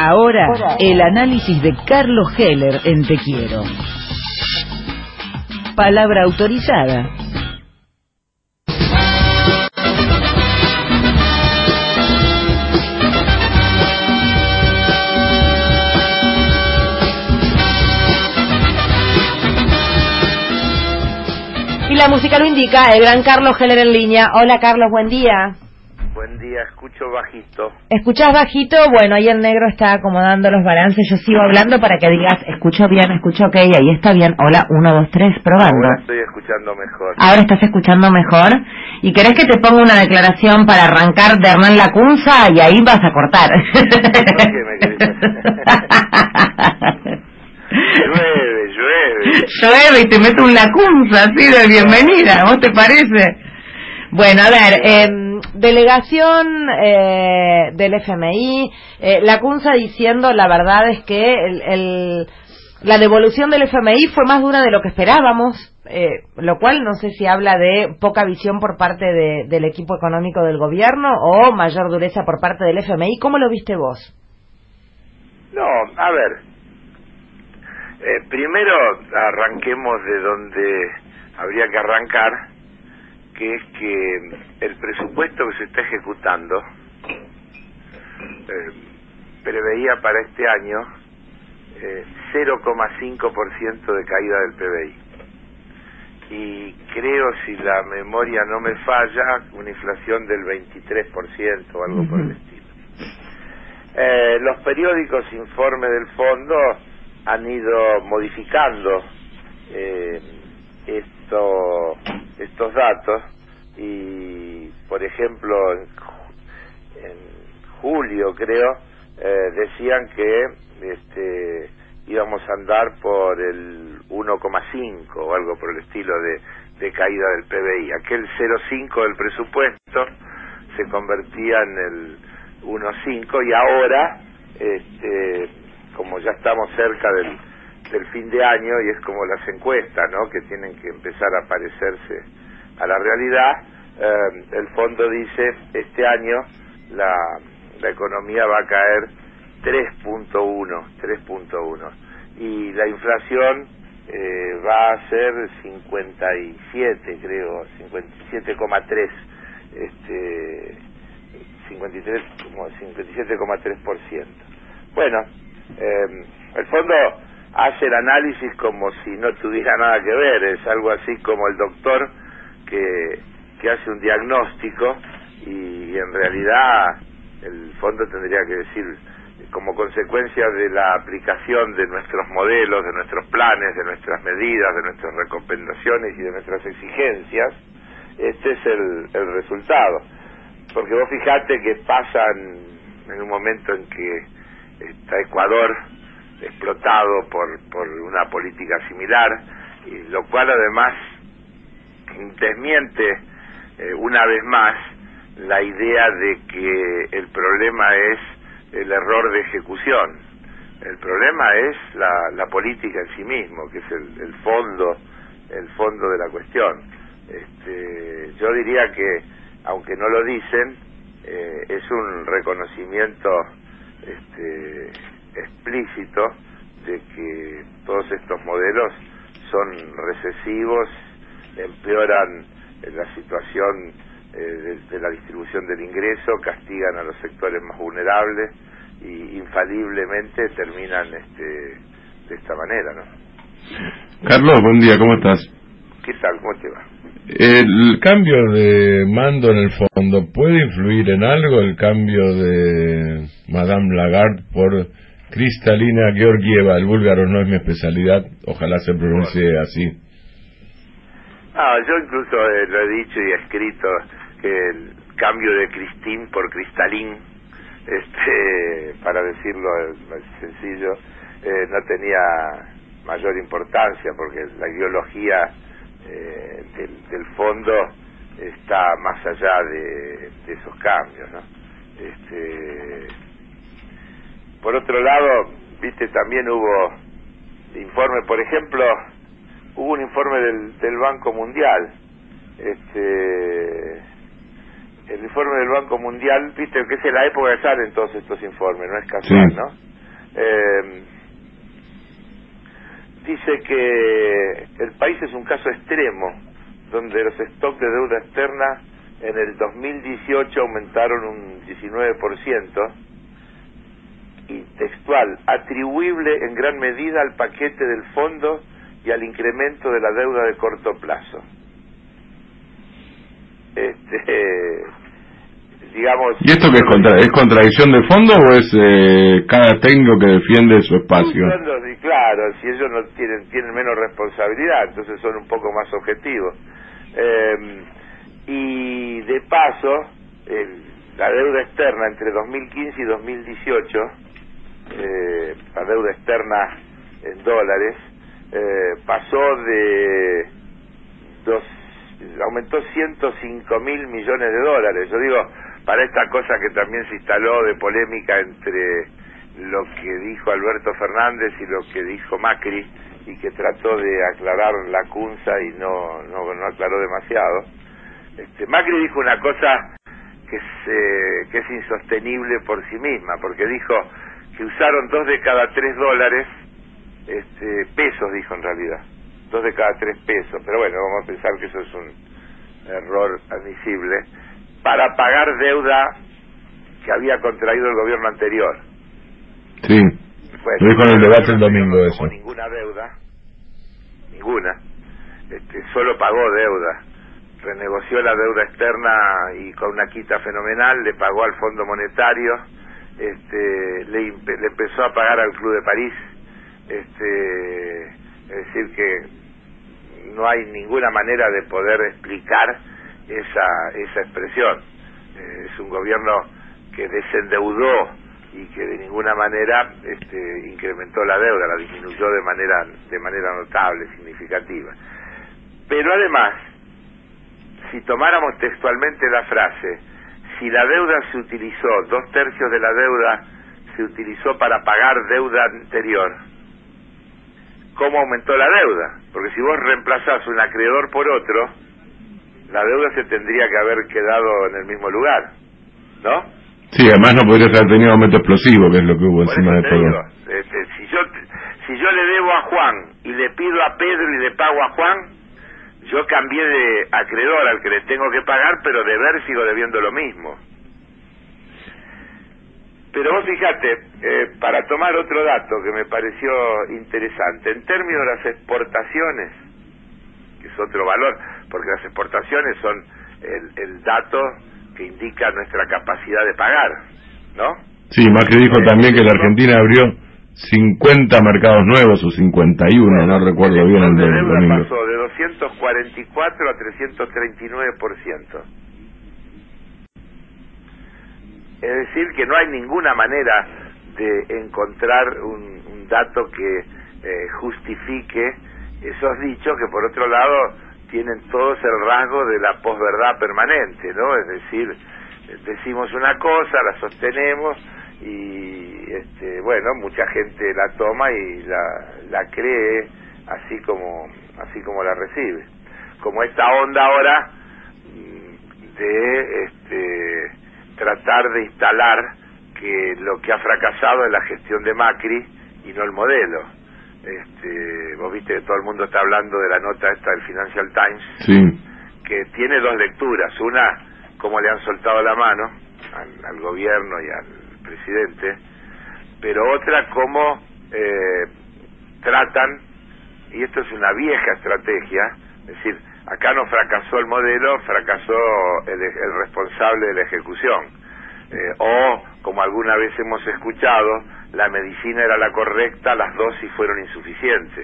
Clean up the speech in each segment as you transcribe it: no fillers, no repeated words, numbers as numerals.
Ahora, el análisis de Carlos Heller en Te Quiero. Palabra autorizada. Y la música lo indica, el gran Carlos Heller en línea. Hola Carlos, buen día. Buen día, escucho bajito. ¿Escuchás bajito? Bueno, ahí el negro está acomodando los balances. Yo sigo hablando para que digas, escucho bien, escucho ok, ahí está bien. Hola, 1, 2, 3, probando. Ahora estoy escuchando mejor. Ahora estás escuchando mejor. ¿Y querés que te ponga una declaración para arrancar de Hernán Lacunza? Y ahí vas a cortar. ¿Por qué me querés hacer? Llueve y te meto un Lacunza así de bienvenida, ¿vos te parece? Bueno, a ver, delegación del FMI, Lacunza diciendo la verdad es que la devolución del FMI fue más dura de lo que esperábamos, lo cual no sé si habla de poca visión por parte del equipo económico del gobierno o mayor dureza por parte del FMI. ¿Cómo lo viste vos? No, a ver, primero arranquemos de donde habría que arrancar, que es que el presupuesto que se está ejecutando preveía para este año 0,5% de caída del PBI. Y creo, si la memoria no me falla, una inflación del 23% o algo por el estilo. Los periódicos informes del fondo han ido modificando estos datos y, por ejemplo, en julio creo decían que íbamos a andar por el 1,5 o algo por el estilo de caída del PBI. Aquel 0,5 del presupuesto se convertía en el 1,5 y ahora como ya estamos cerca del fin de año y es como las encuestas, ¿no?, que tienen que empezar a parecerse a la realidad, el fondo dice este año la economía va a caer 3.1 y la inflación va a ser 57, creo, 57,3, 57,3%. Bueno, el fondo hace el análisis como si no tuviera nada que ver, es algo así como el doctor que hace un diagnóstico y en realidad el fondo tendría que decir, como consecuencia de la aplicación de nuestros modelos, de nuestros planes, de nuestras medidas, de nuestras recomendaciones y de nuestras exigencias, este es el resultado. Porque vos fijate que pasan en un momento en que está Ecuador explotado por una política similar, y lo cual además desmiente una vez más la idea de que el problema es el error de ejecución. El problema es la política en sí mismo, que es el fondo de la cuestión. Yo diría que, aunque no lo dicen, es un reconocimiento explícito de que todos estos modelos son recesivos, empeoran la situación de la distribución del ingreso, castigan a los sectores más vulnerables y infaliblemente terminan de esta manera, ¿no? Carlos, buen día, ¿cómo estás? ¿Qué tal? ¿Cómo te va? ¿El cambio de mando en el fondo puede influir en algo, el cambio de Madame Lagarde por Kristalina Georgieva? El búlgaro no es mi especialidad, ojalá se pronuncie así. Yo incluso lo he dicho y he escrito que el cambio de Christine por Cristalín, para decirlo más sencillo, no tenía mayor importancia, porque la ideología del fondo está más allá de esos cambios, ¿no? Por otro lado, viste, también hubo informe, por ejemplo, hubo un informe del Banco Mundial, el informe del Banco Mundial, viste que es en la época que salen todos estos informes, no es casual, Sí. ¿no? Dice que el país es un caso extremo, donde los stocks de deuda externa en el 2018 aumentaron un 19%, y textual, atribuible en gran medida al paquete del fondo y al incremento de la deuda de corto plazo. Digamos... ¿Y esto qué es contradicción de fondo o es cada técnico que defiende su espacio? Claro, si ellos no tienen menos responsabilidad, entonces son un poco más objetivos. Y de paso, la deuda externa entre 2015 y 2018, la deuda externa en dólares, pasó aumentó 105.000 millones de dólares. Yo digo, para esta cosa que también se instaló de polémica entre lo que dijo Alberto Fernández y lo que dijo Macri, y que trató de aclarar la Cunza y no aclaró demasiado. Macri dijo una cosa que es insostenible por sí misma, porque dijo que usaron 2 de cada 3 dólares, pesos dijo en realidad, 2 de cada 3 pesos, pero bueno, vamos a pensar que eso es un error admisible, para pagar deuda que había contraído el gobierno anterior. Sí, bueno, lo dijo en el debate el domingo eso. No ninguna deuda, solo pagó deuda, renegoció la deuda externa y con una quita fenomenal, le pagó al Fondo Monetario, le empezó a pagar al Club de París, es decir que no hay ninguna manera de poder explicar esa expresión. Es un gobierno que desendeudó y que de ninguna manera incrementó la deuda, la disminuyó de manera notable, significativa. Pero además, si tomáramos textualmente la frase, si la deuda se utilizó, 2/3 de la deuda se utilizó para pagar deuda anterior, ¿cómo aumentó la deuda? Porque si vos reemplazás un acreedor por otro, la deuda se tendría que haber quedado en el mismo lugar, ¿no? Sí, además no podrías haber tenido aumento explosivo, que es lo que hubo encima de todo. Digo, si yo le debo a Juan y le pido a Pedro y le pago a Juan, yo cambié de acreedor al que le tengo que pagar, pero deber sigo debiendo lo mismo. Pero vos fíjate, para tomar otro dato que me pareció interesante, en términos de las exportaciones, que es otro valor, porque las exportaciones son el dato que indica nuestra capacidad de pagar, ¿no? Sí, Macri dijo también que la Argentina abrió 50 mercados nuevos o 51, bueno, no recuerdo bien el domingo. Pasó de 244 a 339%. Es decir, que no hay ninguna manera de encontrar un dato que justifique esos dichos que, por otro lado, tienen todos el rasgo de la posverdad permanente, ¿no? Es decir, decimos una cosa, la sostenemos y, bueno, mucha gente la toma y la cree así como la recibe. Como esta onda ahora de tratar de instalar que lo que ha fracasado es la gestión de Macri y no el modelo. Vos viste que todo el mundo está hablando de la nota esta del Financial Times, sí, que tiene 2 lecturas. Una, cómo le han soltado la mano al gobierno y al presidente, pero otra, cómo tratan, y esto es una vieja estrategia, es decir, acá no fracasó el modelo, fracasó el responsable de la ejecución. O, como alguna vez hemos escuchado, la medicina era la correcta, las dosis fueron insuficientes.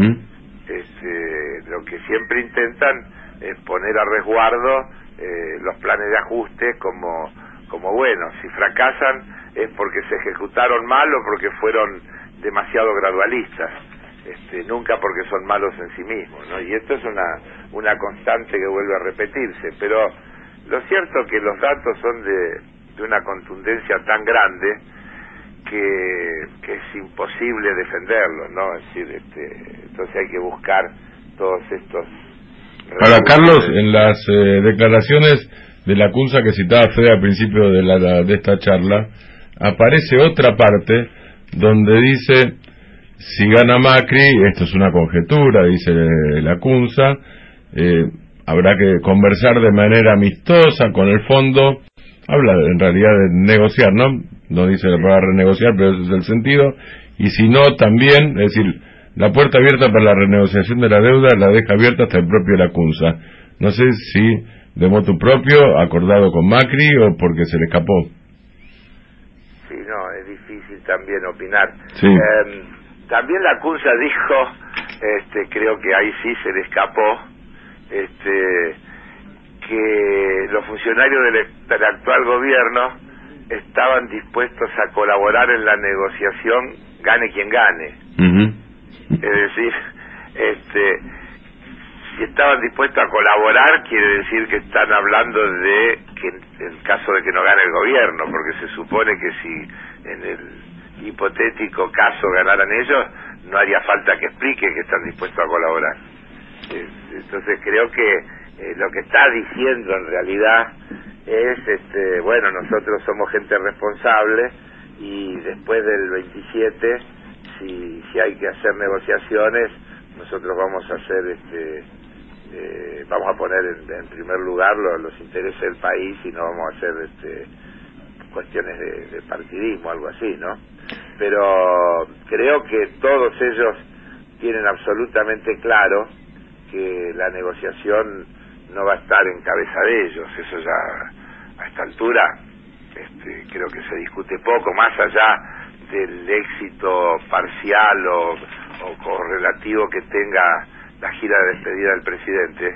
Lo que siempre intentan es poner a resguardo los planes de ajuste como bueno. Si fracasan es porque se ejecutaron mal o porque fueron demasiado gradualistas. Nunca porque son malos en sí mismos, ¿no? Y esto es una constante que vuelve a repetirse, pero lo cierto es que los datos son de una contundencia tan grande que es imposible defenderlos, ¿no? Es decir, entonces hay que buscar todos estos... Ahora, Carlos, en las declaraciones de la Cunza que citaba Fede al principio de esta charla, aparece otra parte donde dice, si gana Macri, esto es una conjetura, dice la CUNSA, habrá que conversar de manera amistosa con el fondo, habla en realidad de negociar, no dice la palabra renegociar, pero ese es el sentido, y si no también, es decir, la puerta abierta para la renegociación de la deuda la deja abierta hasta el propio la CUNSA. No sé si de motu propio, acordado con Macri o porque se le escapó. Sí, no, es difícil también opinar. Sí. También la CUNSA dijo, creo que ahí sí se le escapó, que los funcionarios del actual gobierno estaban dispuestos a colaborar en la negociación, gane quien gane. Uh-huh. Es decir, si estaban dispuestos a colaborar, quiere decir que están hablando de que en caso de que no gane el gobierno, porque se supone que si en el hipotético caso ganaran ellos, no haría falta que explique que están dispuestos a colaborar. Entonces creo que lo que está diciendo en realidad es, bueno, nosotros somos gente responsable y después del 27, si hay que hacer negociaciones, nosotros vamos a hacer vamos a poner en primer lugar los intereses del país y no vamos a hacer cuestiones de partidismo, algo así, ¿no? Pero creo que todos ellos tienen absolutamente claro que la negociación no va a estar en cabeza de ellos. Eso ya a esta altura creo que se discute poco, más allá del éxito parcial o correlativo que tenga la gira de despedida del presidente.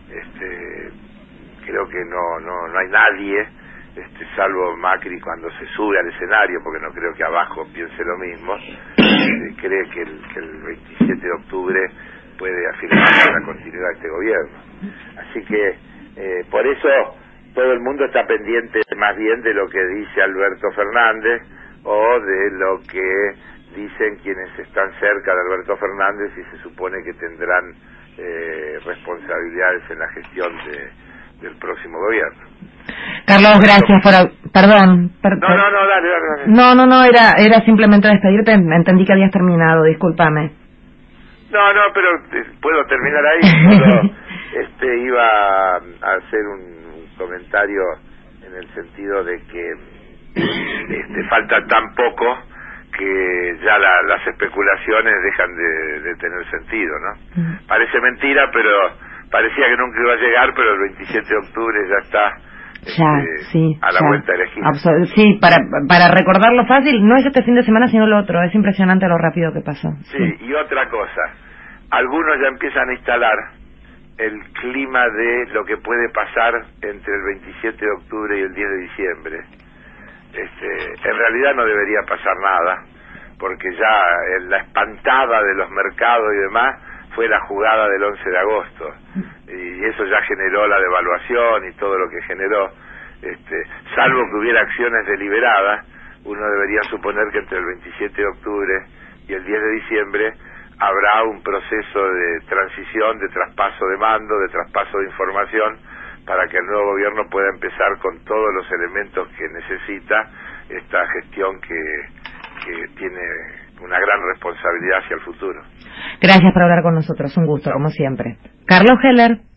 Creo que no hay nadie, salvo Macri cuando se sube al escenario, porque no creo que abajo piense lo mismo, cree que el 27 de octubre puede afirmar la continuidad de este gobierno. Así que por eso todo el mundo está pendiente más bien de lo que dice Alberto Fernández o de lo que dicen quienes están cerca de Alberto Fernández y se supone que tendrán responsabilidades en la gestión del próximo gobierno. Carlos, gracias por... Perdón. No, dale. No, era simplemente despedirte, entendí que habías terminado, discúlpame. No, pero puedo terminar ahí. Solo iba a hacer un comentario en el sentido de que falta tan poco que ya las especulaciones dejan de tener sentido, ¿no? Parece mentira, pero parecía que nunca iba a llegar, pero el 27 de octubre ya está a la vuelta de la esquina. Sí, para recordarlo fácil, no es este fin de semana sino lo otro, es impresionante lo rápido que pasó. Sí, y otra cosa, algunos ya empiezan a instalar el clima de lo que puede pasar entre el 27 de octubre y el 10 de diciembre. En realidad no debería pasar nada, porque ya la espantada de los mercados y demás fue la jugada del 11 de agosto, y eso ya generó la devaluación y todo lo que generó, salvo que hubiera acciones deliberadas, uno debería suponer que entre el 27 de octubre y el 10 de diciembre habrá un proceso de transición, de traspaso de mando, de traspaso de información, para que el nuevo gobierno pueda empezar con todos los elementos que necesita esta gestión que tiene una gran responsabilidad hacia el futuro. Gracias por hablar con nosotros, un gusto, como siempre. Carlos Heller.